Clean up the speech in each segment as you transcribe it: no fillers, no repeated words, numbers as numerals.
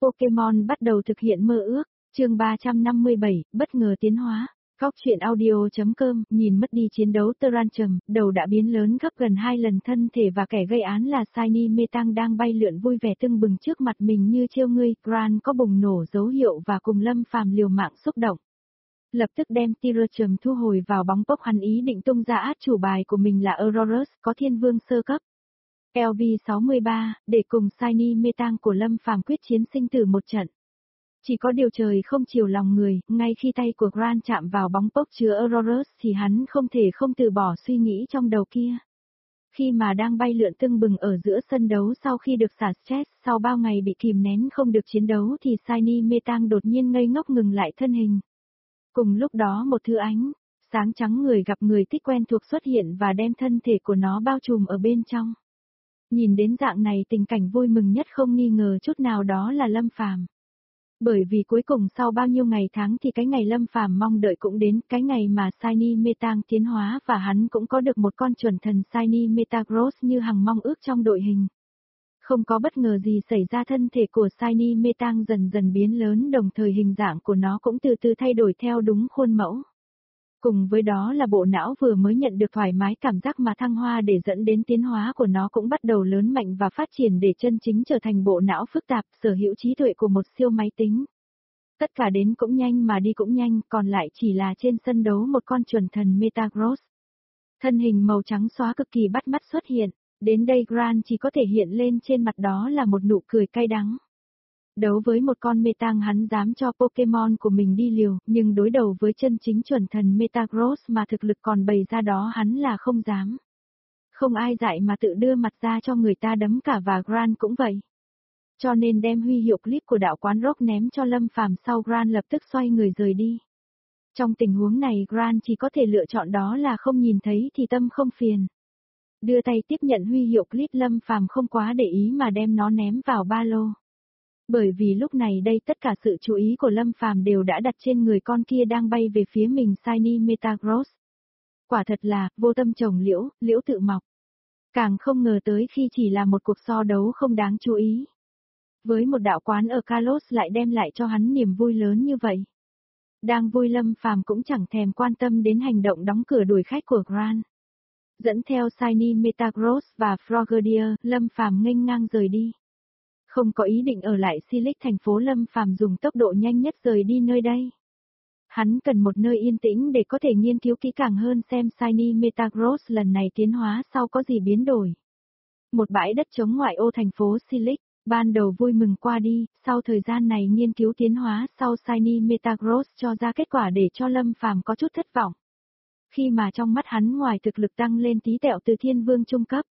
Pokemon bắt đầu thực hiện mơ ước, chương 357, bất ngờ tiến hóa. Góc truyện audio.com, nhìn mất đi chiến đấu Tyranium, đầu đã biến lớn gấp gần 2 lần thân thể và kẻ gây án là Shiny Metang đang bay lượn vui vẻ tưng bừng trước mặt mình như trêu ngươi, Gran có bùng nổ dấu hiệu và cùng Lâm Phàm liều mạng xúc động. Lập tức đem Tyranium thu hồi vào bóng pốc, hắn ý định tung ra át chủ bài của mình là Aurorus có thiên vương sơ cấp. LV63, để cùng Shiny Metang của Lâm Phàm quyết chiến sinh tử một trận. Chỉ có điều trời không chiều lòng người, ngay khi tay của Gran chạm vào bóng pốc chứa Aurorus thì hắn không thể không từ bỏ suy nghĩ trong đầu kia. Khi mà đang bay lượn tưng bừng ở giữa sân đấu sau khi được xả stress sau bao ngày bị kìm nén không được chiến đấu thì Shiny Metang đột nhiên ngây ngốc ngừng lại thân hình. Cùng lúc đó một thứ ánh sáng trắng người gặp người thích quen thuộc xuất hiện và đem thân thể của nó bao trùm ở bên trong. Nhìn đến dạng này tình cảnh vui mừng nhất không nghi ngờ chút nào đó là Lâm Phàm. Bởi vì cuối cùng sau bao nhiêu ngày tháng thì cái ngày Lâm Phàm mong đợi cũng đến, cái ngày mà Shiny Metang tiến hóa và hắn cũng có được một con chuẩn thần Shiny Metagross như hằng mong ước trong đội hình. Không có bất ngờ gì xảy ra, thân thể của Shiny Metang dần dần biến lớn, đồng thời hình dạng của nó cũng từ từ thay đổi theo đúng khuôn mẫu. Cùng với đó là bộ não vừa mới nhận được thoải mái cảm giác mà thăng hoa để dẫn đến tiến hóa của nó cũng bắt đầu lớn mạnh và phát triển để chân chính trở thành bộ não phức tạp, sở hữu trí tuệ của một siêu máy tính. Tất cả đến cũng nhanh mà đi cũng nhanh, còn lại chỉ là trên sân đấu một con chuẩn thần Metagross. Thân hình màu trắng xóa cực kỳ bắt mắt xuất hiện, đến đây Gran chỉ có thể hiện lên trên mặt đó là một nụ cười cay đắng. Đấu với một con Metang hắn dám cho Pokemon của mình đi liều, nhưng đối đầu với chân chính chuẩn thần Metagross mà thực lực còn bày ra đó hắn là không dám. Không ai dạy mà tự đưa mặt ra cho người ta đấm cả, và Gran cũng vậy. Cho nên đem huy hiệu clip của đạo quán Rock ném cho Lâm Phàm sau, Gran lập tức xoay người rời đi. Trong tình huống này Gran chỉ có thể lựa chọn đó là không nhìn thấy thì tâm không phiền. Đưa tay tiếp nhận huy hiệu clip, Lâm Phàm không quá để ý mà đem nó ném vào ba lô. Bởi vì lúc này đây tất cả sự chú ý của Lâm Phàm đều đã đặt trên người con kia đang bay về phía mình, Shiny Metagross. Quả thật là, vô tâm trồng liễu, liễu tự mọc. Càng không ngờ tới khi chỉ là một cuộc so đấu không đáng chú ý. Với một đạo quán ở Kalos lại đem lại cho hắn niềm vui lớn như vậy. Đang vui, Lâm Phàm cũng chẳng thèm quan tâm đến hành động đóng cửa đuổi khách của Gran. Dẫn theo Shiny Metagross và Frogadier, Lâm Phàm nghênh ngang rời đi. Không có ý định ở lại Silic thành phố, Lâm Phàm dùng tốc độ nhanh nhất rời đi nơi đây. Hắn cần một nơi yên tĩnh để có thể nghiên cứu kỹ càng hơn xem Shiny Metagross lần này tiến hóa sau có gì biến đổi. Một bãi đất trống ngoại ô thành phố Silic, ban đầu vui mừng qua đi, sau thời gian này nghiên cứu tiến hóa sau Shiny Metagross cho ra kết quả để cho Lâm Phàm có chút thất vọng. Khi mà trong mắt hắn ngoài thực lực tăng lên tí tẹo từ thiên vương trung cấp,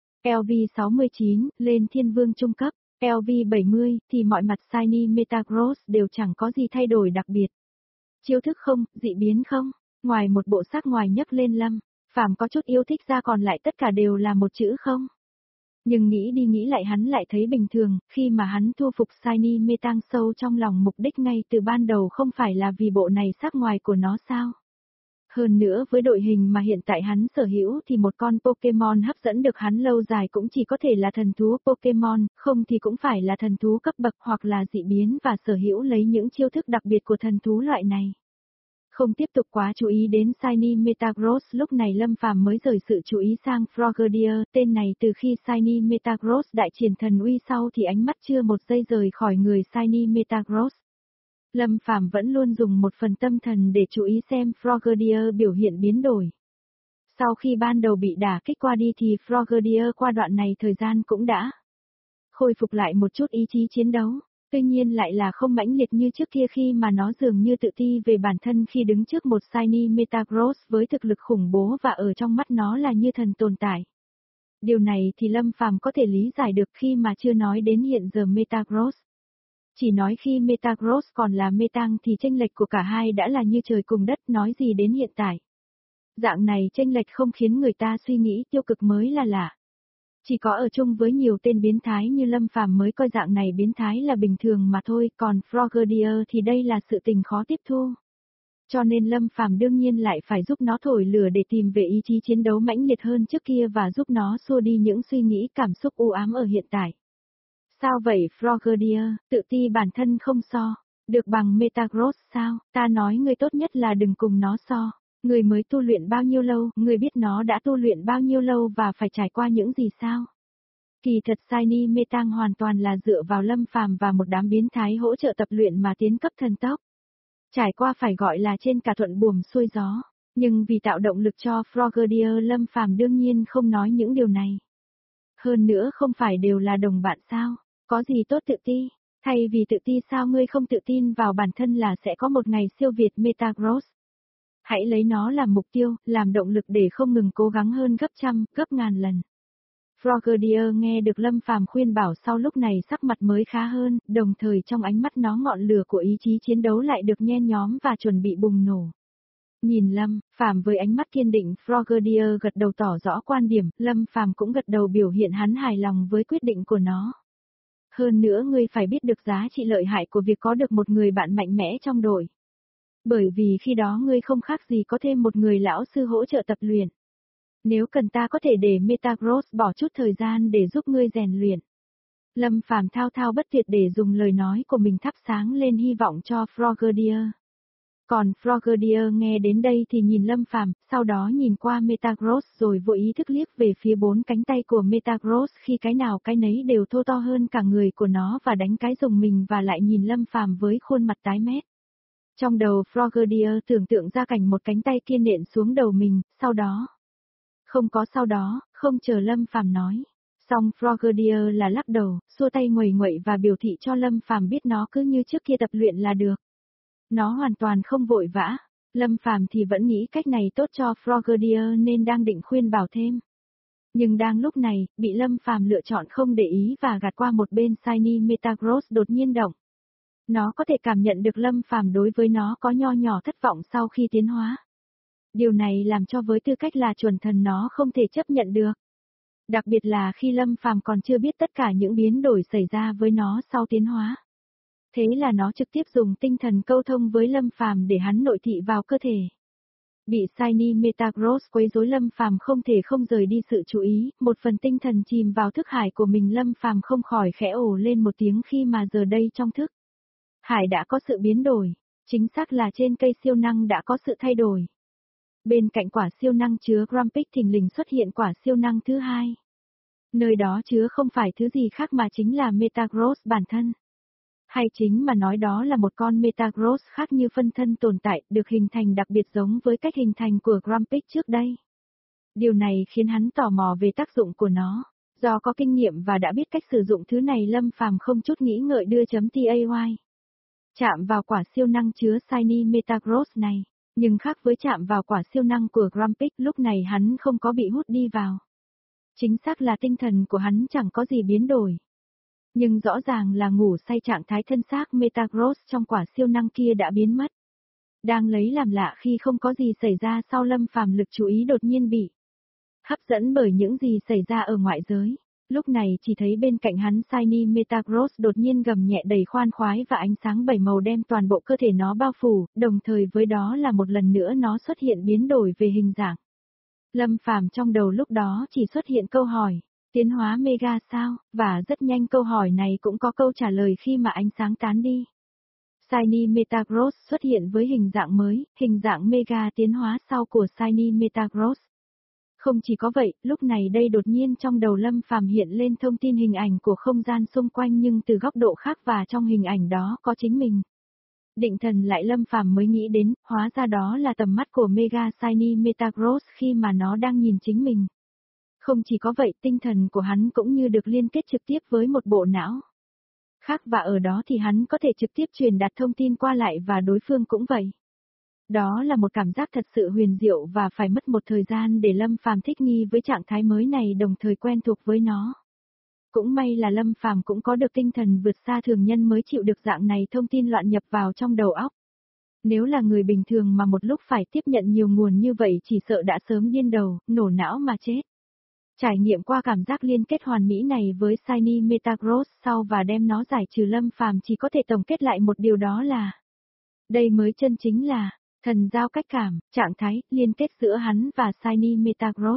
LV69 lên thiên vương trung cấp, LV70 thì mọi mặt Shiny Metagross đều chẳng có gì thay đổi đặc biệt. Chiêu thức không, dị biến không, ngoài một bộ sắc ngoài nhấc lên Lâm Phàm có chút yêu thích ra còn lại tất cả đều là một chữ không. Nhưng nghĩ đi nghĩ lại hắn lại thấy bình thường, khi mà hắn thu phục Shiny Metang sâu trong lòng mục đích ngay từ ban đầu không phải là vì bộ này sắc ngoài của nó sao. Hơn nữa với đội hình mà hiện tại hắn sở hữu thì một con Pokemon hấp dẫn được hắn lâu dài cũng chỉ có thể là thần thú Pokemon, không thì cũng phải là thần thú cấp bậc hoặc là dị biến và sở hữu lấy những chiêu thức đặc biệt của thần thú loại này. Không tiếp tục quá chú ý đến Shiny Metagross, lúc này Lâm Phàm mới rời sự chú ý sang Frogadier, tên này từ khi Shiny Metagross đại triển thần uy sau thì ánh mắt chưa một giây rời khỏi người Shiny Metagross. Lâm Phàm vẫn luôn dùng một phần tâm thần để chú ý xem Frogadier biểu hiện biến đổi. Sau khi ban đầu bị đả kích qua đi thì Frogadier qua đoạn này thời gian cũng đã khôi phục lại một chút ý chí chiến đấu, tuy nhiên lại là không mãnh liệt như trước kia khi mà nó dường như tự ti về bản thân khi đứng trước một Shiny Metagross với thực lực khủng bố và ở trong mắt nó là như thần tồn tại. Điều này thì Lâm Phàm có thể lý giải được khi mà chưa nói đến hiện giờ Metagross. Chỉ nói khi Metagross còn là Metang thì chênh lệch của cả hai đã là như trời cùng đất, nói gì đến hiện tại. Dạng này chênh lệch không khiến người ta suy nghĩ tiêu cực mới là lạ. Chỉ có ở chung với nhiều tên biến thái như Lâm Phàm mới coi dạng này biến thái là bình thường mà thôi, còn Frogadier thì đây là sự tình khó tiếp thu. Cho nên Lâm Phàm đương nhiên lại phải giúp nó thổi lửa để tìm về ý chí chiến đấu mãnh liệt hơn trước kia và giúp nó xua đi những suy nghĩ cảm xúc u ám ở hiện tại. Sao vậy Frogadier, tự ti bản thân không so, được bằng Metagross sao, ta nói ngươi tốt nhất là đừng cùng nó so. Ngươi mới tu luyện bao nhiêu lâu, ngươi biết nó đã tu luyện bao nhiêu lâu và phải trải qua những gì sao? Kỳ thật Shiny Metang hoàn toàn là dựa vào Lâm Phàm và một đám biến thái hỗ trợ tập luyện mà tiến cấp thần tốc. Trải qua phải gọi là trên cả thuận buồm xuôi gió, nhưng vì tạo động lực cho Frogadier Lâm Phàm đương nhiên không nói những điều này. Hơn nữa không phải đều là đồng bạn sao, có gì tốt tự ti, thay vì tự ti sao ngươi không tự tin vào bản thân là sẽ có một ngày siêu việt Metagross. Hãy lấy nó làm mục tiêu, làm động lực để không ngừng cố gắng hơn gấp trăm, gấp ngàn lần. Frogadier nghe được Lâm Phàm khuyên bảo sau lúc này sắc mặt mới khá hơn, đồng thời trong ánh mắt nó ngọn lửa của ý chí chiến đấu lại được nhen nhóm và chuẩn bị bùng nổ. Nhìn Lâm Phàm với ánh mắt kiên định, Frogadier gật đầu tỏ rõ quan điểm, Lâm Phàm cũng gật đầu biểu hiện hắn hài lòng với quyết định của nó. Hơn nữa ngươi phải biết được giá trị lợi hại của việc có được một người bạn mạnh mẽ trong đội. Bởi vì khi đó ngươi không khác gì có thêm một người lão sư hỗ trợ tập luyện. Nếu cần ta có thể để Metagross bỏ chút thời gian để giúp ngươi rèn luyện. Lâm Phàm thao thao bất tuyệt để dùng lời nói của mình thắp sáng lên hy vọng cho Frogadier. Còn Frogadier nghe đến đây thì nhìn Lâm Phàm, sau đó nhìn qua Metagross rồi vô ý thức liếc về phía bốn cánh tay của Metagross khi cái nào cái nấy đều thô to hơn cả người của nó và đánh cái rùng mình và lại nhìn Lâm Phàm với khuôn mặt tái mét. Trong đầu Frogadier tưởng tượng ra cảnh một cánh tay kia nện xuống đầu mình, sau đó. Không có sau đó, không chờ Lâm Phàm nói. Xong Frogadier là lắc đầu, xua tay nguầy nguậy và biểu thị cho Lâm Phàm biết nó cứ như trước kia tập luyện là được. Nó hoàn toàn không vội vã. Lâm Phàm thì vẫn nghĩ cách này tốt cho Frogadier nên đang định khuyên bảo thêm. Nhưng đang lúc này, bị Lâm Phàm lựa chọn không để ý và gạt qua một bên Shiny Metagross đột nhiên động. Nó có thể cảm nhận được Lâm Phàm đối với nó có nho nhỏ thất vọng sau khi tiến hóa. Điều này làm cho với tư cách là chuẩn thần nó không thể chấp nhận được. Đặc biệt là khi Lâm Phàm còn chưa biết tất cả những biến đổi xảy ra với nó sau tiến hóa. Thế là nó trực tiếp dùng tinh thần câu thông với Lâm Phàm để hắn nội thị vào cơ thể. Bị Shiny Metagross quấy rối Lâm Phàm không thể không rời đi sự chú ý, một phần tinh thần chìm vào thức hải của mình Lâm Phàm không khỏi khẽ ồ lên một tiếng khi mà giờ đây trong thức. Hải đã có sự biến đổi, chính xác là trên cây siêu năng đã có sự thay đổi. Bên cạnh quả siêu năng chứa Grumpig thình lình xuất hiện quả siêu năng thứ hai. Nơi đó chứa không phải thứ gì khác mà chính là Metagross bản thân. Hay chính mà nói đó là một con Metagross khác như phân thân tồn tại, được hình thành đặc biệt giống với cách hình thành của Grumpig trước đây. Điều này khiến hắn tò mò về tác dụng của nó. Do có kinh nghiệm và đã biết cách sử dụng thứ này Lâm Phàm không chút nghĩ ngợi đưa .tay. Chạm vào quả siêu năng chứa Shiny Metagross này, nhưng khác với chạm vào quả siêu năng của Grumpig lúc này hắn không có bị hút đi vào. Chính xác là tinh thần của hắn chẳng có gì biến đổi. Nhưng rõ ràng là ngủ say trạng thái thân xác Metagross trong quả siêu năng kia đã biến mất. Đang lấy làm lạ khi không có gì xảy ra sau Lâm Phàm lực chú ý đột nhiên bị hấp dẫn bởi những gì xảy ra ở ngoại giới. Lúc này chỉ thấy bên cạnh hắn Shiny Metagross đột nhiên gầm nhẹ đầy khoan khoái và ánh sáng bảy màu đem toàn bộ cơ thể nó bao phủ, đồng thời với đó là một lần nữa nó xuất hiện biến đổi về hình dạng. Lâm Phàm trong đầu lúc đó chỉ xuất hiện câu hỏi, tiến hóa Mega sao, và rất nhanh câu hỏi này cũng có câu trả lời khi mà ánh sáng tán đi. Shiny Metagross xuất hiện với hình dạng mới, hình dạng Mega tiến hóa sau của Shiny Metagross. Không chỉ có vậy, lúc này đây đột nhiên trong đầu Lâm Phàm hiện lên thông tin hình ảnh của không gian xung quanh nhưng từ góc độ khác và trong hình ảnh đó có chính mình. Định thần lại Lâm Phàm mới nghĩ đến, hóa ra đó là tầm mắt của Mega Shiny Metagross khi mà nó đang nhìn chính mình. Không chỉ có vậy, tinh thần của hắn cũng như được liên kết trực tiếp với một bộ não khác và ở đó thì hắn có thể trực tiếp truyền đạt thông tin qua lại và đối phương cũng vậy. Đó là một cảm giác thật sự huyền diệu và phải mất một thời gian để Lâm Phàm thích nghi với trạng thái mới này đồng thời quen thuộc với nó. Cũng may là Lâm Phàm cũng có được tinh thần vượt xa thường nhân mới chịu được dạng này thông tin loạn nhập vào trong đầu óc. Nếu là người bình thường mà một lúc phải tiếp nhận nhiều nguồn như vậy chỉ sợ đã sớm điên đầu, nổ não mà chết. Trải nghiệm qua cảm giác liên kết hoàn mỹ này với Shiny Metagross sau và đem nó giải trừ Lâm Phàm chỉ có thể tổng kết lại một điều đó là đây mới chân chính là thần giao cách cảm, trạng thái, liên kết giữa hắn và Shiny Metagross.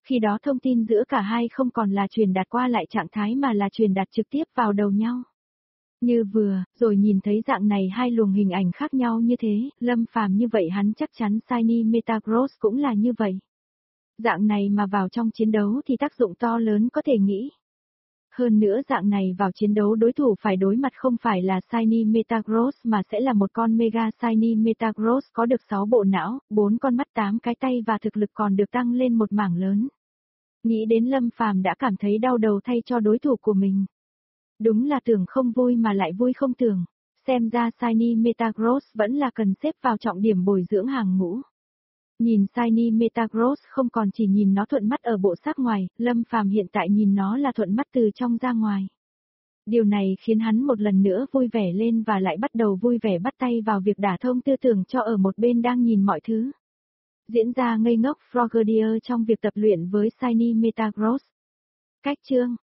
Khi đó thông tin giữa cả hai không còn là truyền đạt qua lại trạng thái mà là truyền đạt trực tiếp vào đầu nhau. Như vừa, rồi nhìn thấy dạng này hai luồng hình ảnh khác nhau như thế, Lâm Phàm như vậy hắn chắc chắn Shiny Metagross cũng là như vậy. Dạng này mà vào trong chiến đấu thì tác dụng to lớn có thể nghĩ. Hơn nữa dạng này vào chiến đấu đối thủ phải đối mặt không phải là Shiny Metagross mà sẽ là một con Mega Shiny Metagross có được 6 bộ não, 4 con mắt 8 cái tay và thực lực còn được tăng lên một mảng lớn. Nghĩ đến Lâm Phàm đã cảm thấy đau đầu thay cho đối thủ của mình. Đúng là tưởng không vui mà lại vui không tưởng. Xem ra Shiny Metagross vẫn là cần xếp vào trọng điểm bồi dưỡng hàng ngũ. Nhìn Shiny Metagross không còn chỉ nhìn nó thuận mắt ở bộ xác ngoài, Lâm Phàm hiện tại nhìn nó là thuận mắt từ trong ra ngoài. Điều này khiến hắn một lần nữa vui vẻ lên và lại bắt đầu vui vẻ bắt tay vào việc đả thông tư tưởng cho ở một bên đang nhìn mọi thứ. Diễn ra ngây ngốc Frogadier trong việc tập luyện với Shiny Metagross. Cách chương